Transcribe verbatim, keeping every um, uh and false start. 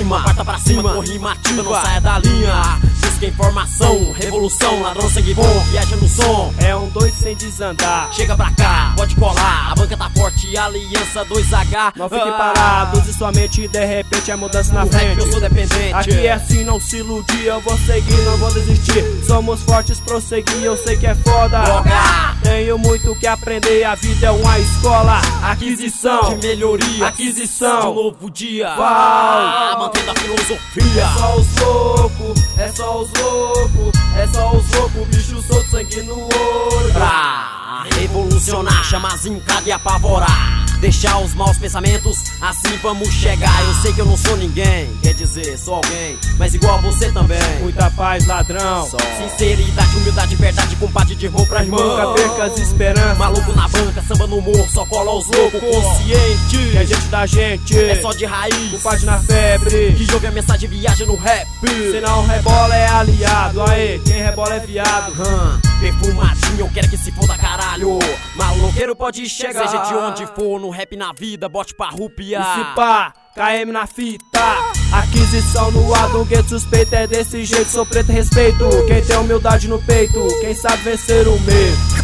rima, quarta pra cima, com rima ativa, não saia da linha. Busca informação, revolução, ladrão sangue bom, viaja no som. É um dois sem desandar. Chega pra cá, pode colar, a banca tá forte, aliança dois H. Não fique parado, e sua mente de repente é mudança na O frente. rap eu sou dependente. Aqui é assim, não se iludir, eu vou seguir, não vou desistir. Somos fortes, prosseguir, eu sei que é foda. Droga! Tenho muito que aprender, a vida é uma escola. Aquisição, de melhoria, aquisição, de novo dia. Val. Ah, mantendo a filosofia. É só os loucos, é só os loucos, é só os loucos, bicho solto, sangue no olho. Pra revolucionar, chamar zincada e apavorar. Deixar os maus pensamentos, assim vamos chegar. Eu sei que eu não sou ninguém, quer dizer, sou alguém, mas igual a você também. Muita paz, ladrão. Só sinceridade, humildade, verdade, compadre de irmão pra irmão. Nunca perca as esperanças. Maluco na banca, samba no morro, só cola os loucos. Consciente, Que é gente da gente, é só de raiz. compadre na febre. Que ouve a mensagem, viaja no rap. Se não rebola é aliado, aê, quem rebola é viado. Hum, perfumadinho, eu quero que se foda caralho. Maloqueiro pode chegar, seja de onde for, no rap na vida, bote pra rupia. E se pá, K M na fita. Aquisição no ar do gueto suspeito, é desse jeito, sou preto e respeito. Quem tem humildade no peito, quem sabe vencer o medo.